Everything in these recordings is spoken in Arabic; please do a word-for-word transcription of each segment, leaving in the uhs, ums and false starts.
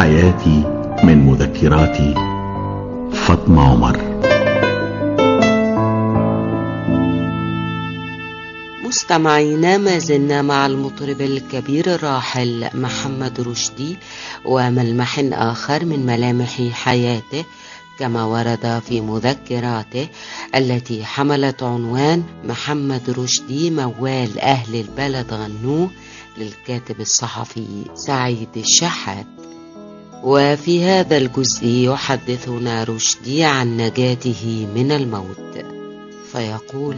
حياتي من مذكراتي فاطمة عمر. مستمعينا، ما زلنا مع المطرب الكبير الراحل محمد رشدي وملمح آخر من ملامح حياته كما ورد في مذكراته التي حملت عنوان محمد رشدي موال أهل البلد غنوه للكاتب الصحفي سعيد الشحات. وفي هذا الجزء يحدثنا رشدي عن نجاته من الموت فيقول: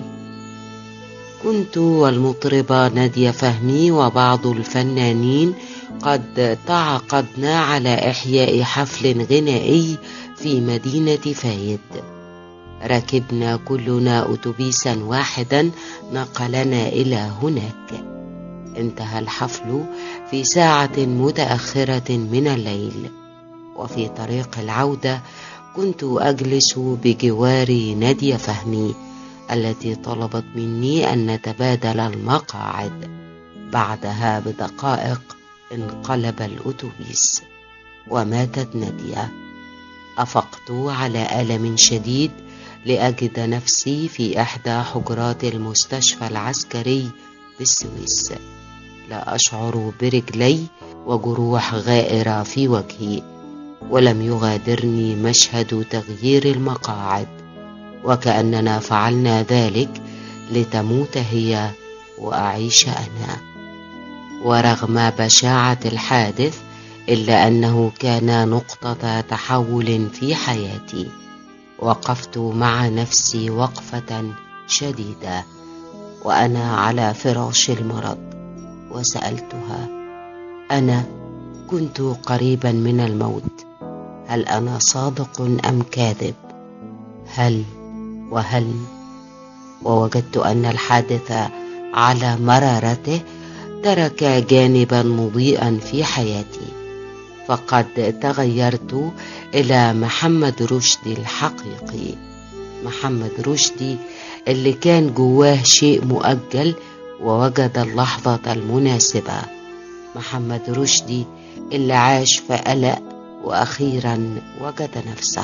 كنت والمطربة نادية فهمي وبعض الفنانين قد تعاقدنا على إحياء حفل غنائي في مدينة فايد. ركبنا كلنا أتوبيسا واحدا نقلنا إلى هناك. انتهى الحفل في ساعة متأخرة من الليل، وفي طريق العودة كنت أجلس بجوار نادية فهمي التي طلبت مني أن نتبادل المقاعد. بعدها بدقائق انقلب الأتوبيس وماتت نادية. أفقت على ألم شديد لأجد نفسي في إحدى حجرات المستشفى العسكري بالسويس، لا أشعر برجلي وجروح غائرة في وجهي، ولم يغادرني مشهد تغيير المقاعد، وكأننا فعلنا ذلك لتموت هي وأعيش أنا. ورغم بشاعة الحادث إلا أنه كان نقطة تحول في حياتي. وقفت مع نفسي وقفة شديدة وأنا على فراش المرض وسألتها: أنا كنت قريبا من الموت، هل أنا صادق أم كاذب؟ هل وهل؟ ووجدت أن الحادث على مرارته ترك جانبا مضيئا في حياتي، فقد تغيرت إلى محمد رشدي الحقيقي. محمد رشدي اللي كان جواه شيء مؤجل ووجد اللحظة المناسبة. محمد رشدي اللي عاش في قلق وأخيرا وجد نفسه.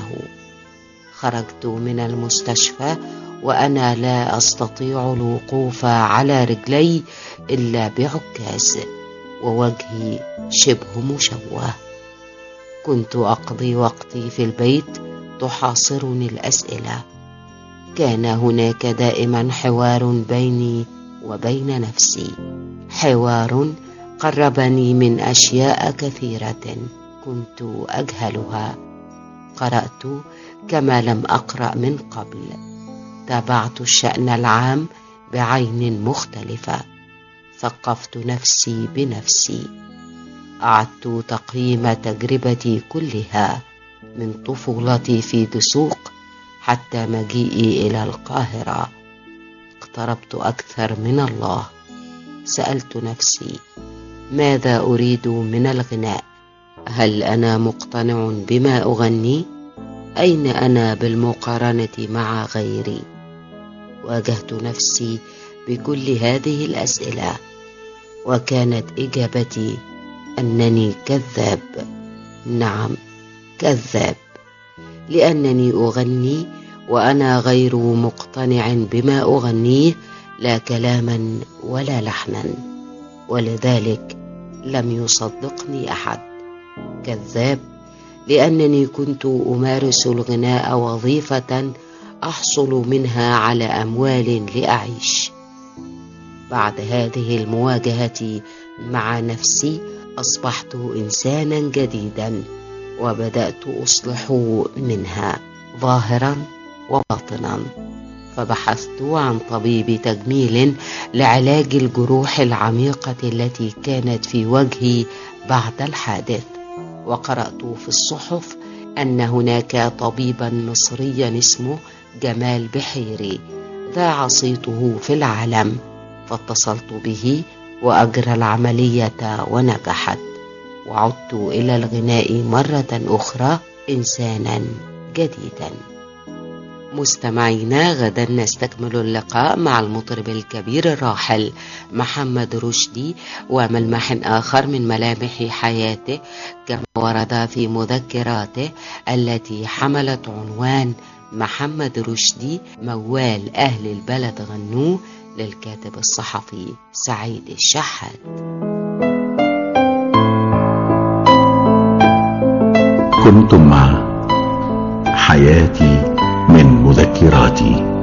خرجت من المستشفى وأنا لا أستطيع الوقوف على رجلي إلا بعكاز ووجهي شبه مشوه. كنت أقضي وقتي في البيت تحاصرني الأسئلة. كان هناك دائما حوار بيني وبين نفسي، حوار قربني من أشياء كثيرة كنت أجهلها. قرأت كما لم أقرأ من قبل، تابعت الشأن العام بعين مختلفة، ثقفت نفسي بنفسي، أعدت تقييم تجربتي كلها من طفولتي في دسوق حتى مجيئي إلى القاهرة. اقتربت أكثر من الله. سألت نفسي: ماذا أريد من الغناء؟ هل أنا مقتنع بما أغني؟ أين أنا بالمقارنة مع غيري؟ واجهت نفسي بكل هذه الأسئلة، وكانت إجابتي أنني كذاب. نعم، كذاب، لأنني أغني وأنا غير مقتنع بما أغنيه، لا كلاما ولا لحنا، ولذلك لم يصدقني أحد. كذاب لأنني كنت أمارس الغناء وظيفة أحصل منها على أموال لأعيش. بعد هذه المواجهة مع نفسي أصبحت إنسانا جديدا، وبدأت أصلح منها ظاهرا وباطنا. فبحثت عن طبيب تجميل لعلاج الجروح العميقة التي كانت في وجهي بعد الحادث، وقرأت في الصحف أن هناك طبيبا مصريا اسمه جمال بحيري ذاع صيته في العالم، فاتصلت به وأجرى العملية ونجحت، وعدت إلى الغناء مرة أخرى إنسانا جديدا. مستمعينا غدا نستكمل اللقاء مع المطرب الكبير الراحل محمد رشدي وملمح آخر من ملامح حياته كما ورد في مذكراته التي حملت عنوان محمد رشدي موال أهل البلد غنوه للكاتب الصحفي سعيد الشحات. كنتم مع حياتي من مذكراتي.